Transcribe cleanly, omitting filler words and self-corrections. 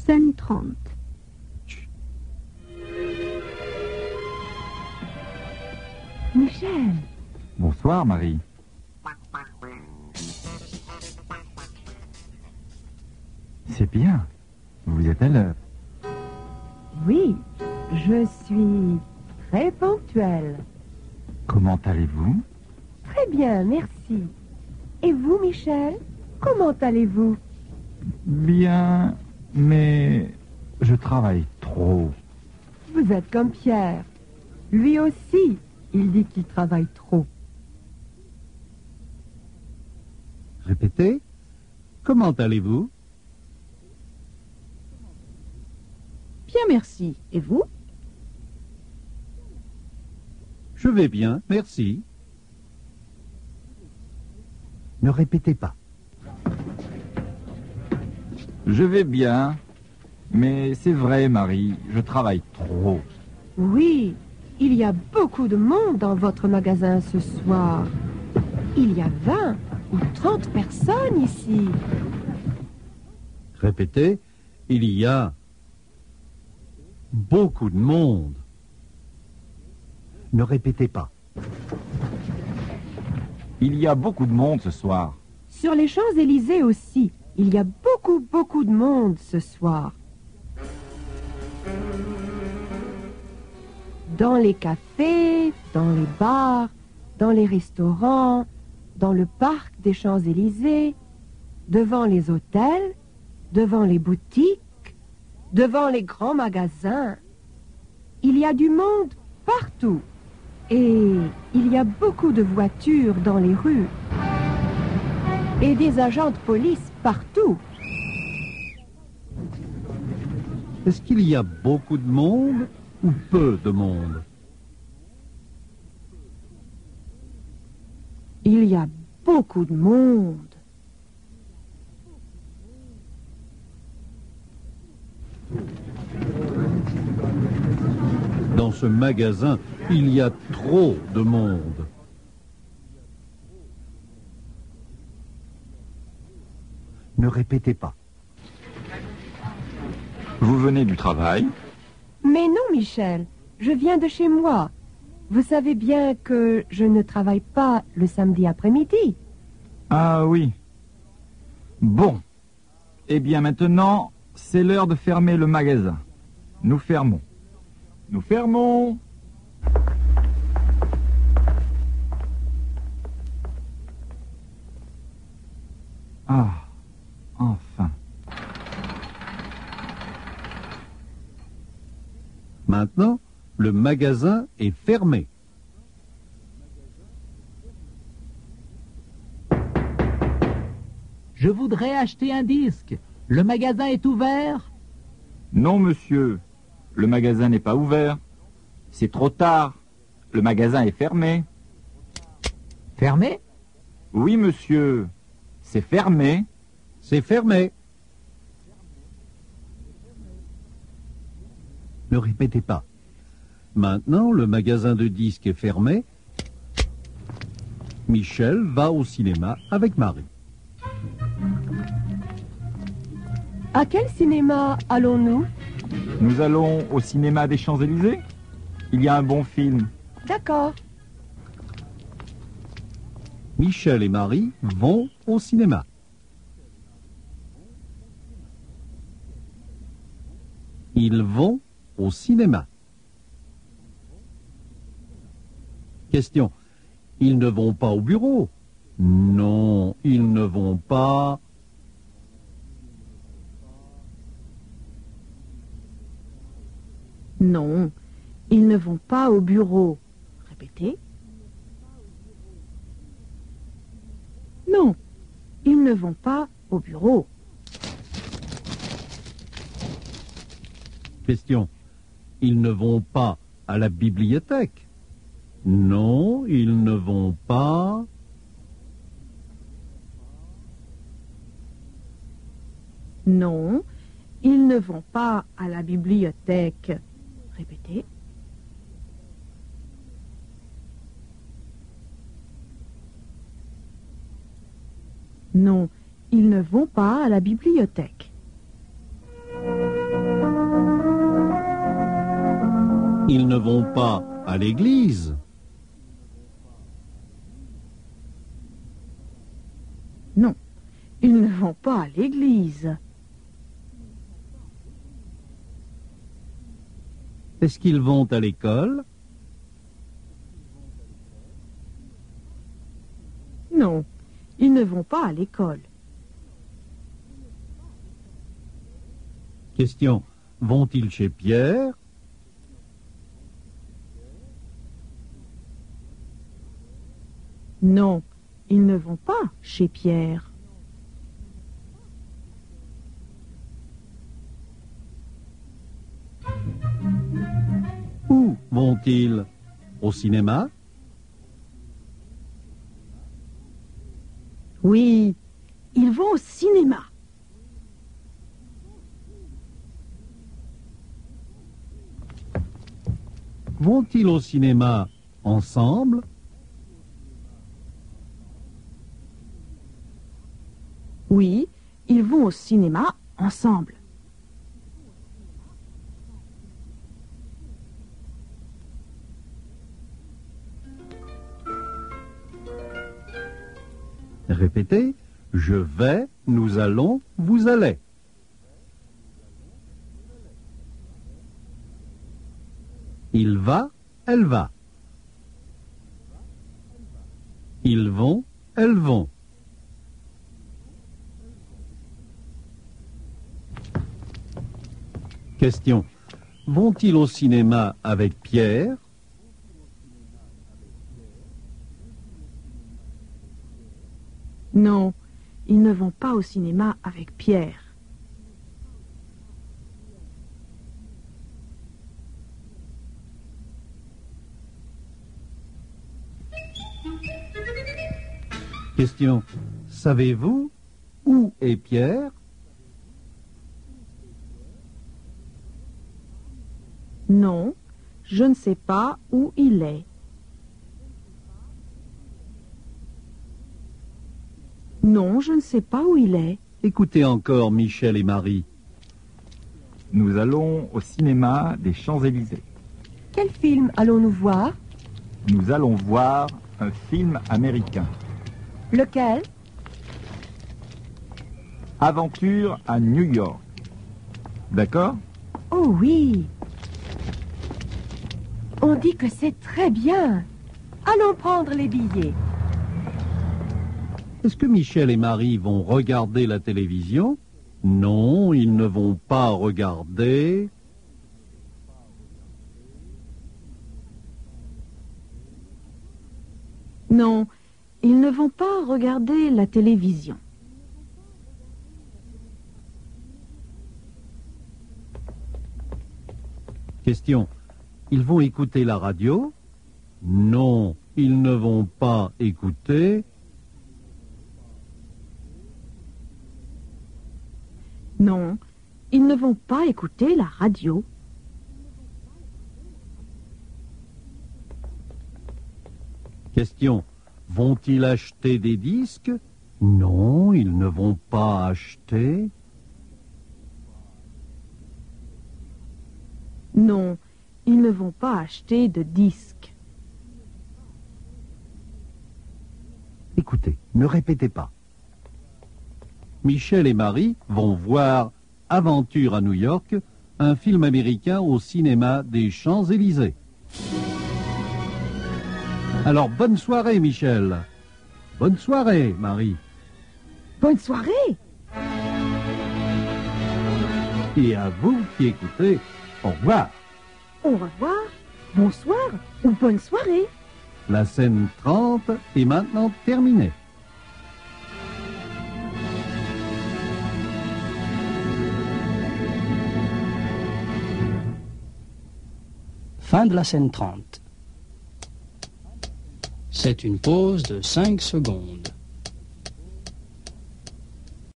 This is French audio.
Scène 30. Michel. Bonsoir, Marie. C'est bien. Vous êtes à l'heure. Oui, je suis très ponctuelle. Comment allez-vous? Très bien, merci. Et vous, Michel, comment allez-vous? Bien, mais je travaille trop. Vous êtes comme Pierre. Lui aussi, il dit qu'il travaille trop. Répétez. Comment allez-vous? Bien, merci. Et vous? Je vais bien, merci. Ne répétez pas. Je vais bien, mais c'est vrai, Marie, je travaille trop. Oui, il y a beaucoup de monde dans votre magasin ce soir. Il y a 20 ou 30 personnes ici. Répétez. Il y a beaucoup de monde. Ne répétez pas. Il y a beaucoup de monde ce soir. Sur les Champs-Élysées aussi, il y a beaucoup de monde ce soir. Dans les cafés, dans les bars, dans les restaurants, dans le parc des Champs-Élysées, devant les hôtels, devant les boutiques, devant les grands magasins. Il y a du monde partout. Et il y a beaucoup de voitures dans les rues. Et des agents de police partout. Est-ce qu'il y a beaucoup de monde ou peu de monde? Il y a beaucoup de monde. Dans ce magasin, il y a trop de monde. Ne répétez pas. Vous venez du travail? Mais non, Michel, je viens de chez moi. Vous savez bien que je ne travaille pas le samedi après-midi. Ah oui. Bon. Eh bien maintenant, c'est l'heure de fermer le magasin. Nous fermons. Nous fermons. Ah, enfin. Maintenant, le magasin est fermé. Je voudrais acheter un disque. Le magasin est ouvert? Non, monsieur. Le magasin n'est pas ouvert. C'est trop tard. Le magasin est fermé. Fermé? Oui, monsieur. C'est fermé. C'est fermé. Ne répétez pas. Maintenant, le magasin de disques est fermé. Michel va au cinéma avec Marie. À quel cinéma allons-nous? Nous allons au cinéma des Champs-Élysées. Il y a un bon film. D'accord. Michel et Marie vont au cinéma. Ils vont au cinéma. Question. Ils ne vont pas au bureau? Non, ils ne vont pas. Non, ils ne vont pas au bureau. Répétez. Non, ils ne vont pas au bureau. Question. Ils ne vont pas à la bibliothèque? Non, ils ne vont pas. Non, ils ne vont pas à la bibliothèque. Répétez. Non, ils ne vont pas à la bibliothèque. Ils ne vont pas à l'église. Non, ils ne vont pas à l'église. Est-ce qu'ils vont à l'école? Non, ils ne vont pas à l'école. Question. Vont-ils chez Pierre? Non, ils ne vont pas chez Pierre. Où vont-ils? Au cinéma? Oui, ils vont au cinéma. Vont-ils au cinéma ensemble? Oui, ils vont au cinéma ensemble. Répétez. Je vais, nous allons, vous allez. Il va, elle va. Ils vont, elles vont. Question. Vont-ils au cinéma avec Pierre? Non, ils ne vont pas au cinéma avec Pierre. Question. Savez-vous où est Pierre? Non, je ne sais pas où il est. Non, je ne sais pas où il est. Écoutez encore Michel et Marie. Nous allons au cinéma des Champs-Élysées. Quel film allons-nous voir? Nous allons voir un film américain. Lequel? Aventure à New York. D'accord? Oh oui. On dit que c'est très bien. Allons prendre les billets. Est-ce que Michel et Marie vont regarder la télévision? Non, ils ne vont pas regarder. Non, ils ne vont pas regarder la télévision. Question. Ils vont écouter la radio? Non, ils ne vont pas écouter. Non, ils ne vont pas écouter la radio. Question. Vont-ils acheter des disques? Non, ils ne vont pas acheter. Non, ils ne vont pas acheter de disques. Écoutez, ne répétez pas. Michel et Marie vont voir Aventure à New York, un film américain au cinéma des Champs-Élysées. Alors, bonne soirée, Michel. Bonne soirée, Marie. Bonne soirée! Et à vous qui écoutez, au revoir. Au revoir, bonsoir ou bonne soirée. La scène 30 est maintenant terminée. Fin de la scène 30. C'est une pause de 5 secondes.